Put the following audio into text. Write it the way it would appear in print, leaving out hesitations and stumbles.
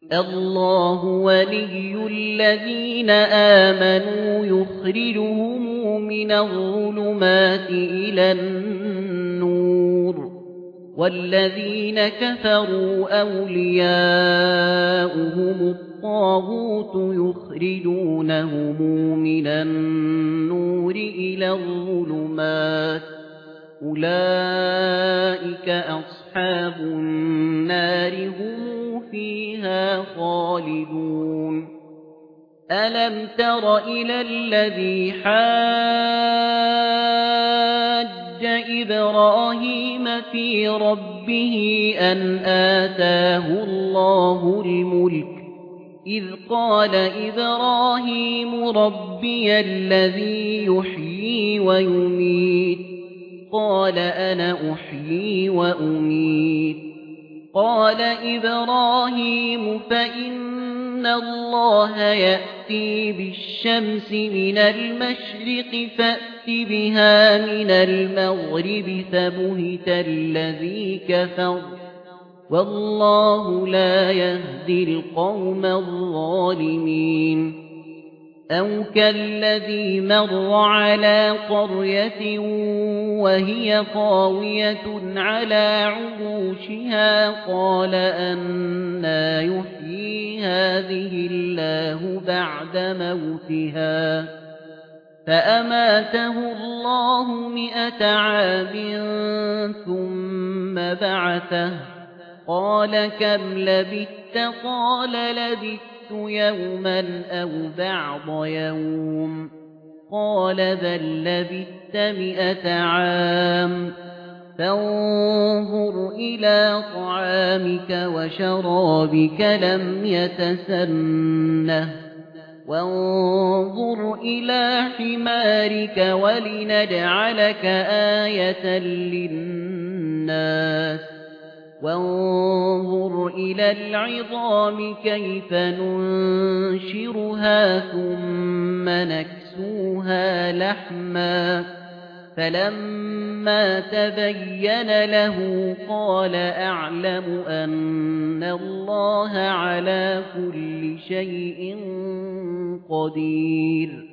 الله ولي الذين آمنوا يخرجهم من الظلمات إلى النور والذين كفروا أولياؤهم الطاغوت يخرجونهم من النور إلى الظلمات أولئك أصحاب النار هم فيها خالدون ألم تر إلى الذي حاج إبراهيم في ربه أن آتاه الله الملك إذ قال إبراهيم ربي الذي يحيي ويميت قال أنا أحيي وأميت قال إبراهيم فإن الله يأتي بالشمس من المشرق فأت بها من المغرب فبهت الذي كفر والله لا يهدي القوم الظالمين أو كالذي مر على قرية وهي خاوية على عروشها قال أنى يحيي هذه الله بعد موتها فأماته الله 100 عام ثم بعثه قال كم لبثت قال لبثت يوما أو بعض يوم قال بل لبثت 100 عام فانظر إلى طعامك وشرابك لم يتسنه وانظر إلى حمارك ولنجعلك آية للناس وانظر إلى العظام كيف ننشرها ثم نكسوها لحما فلما تبين له قال أعلم أن الله على كل شيء قدير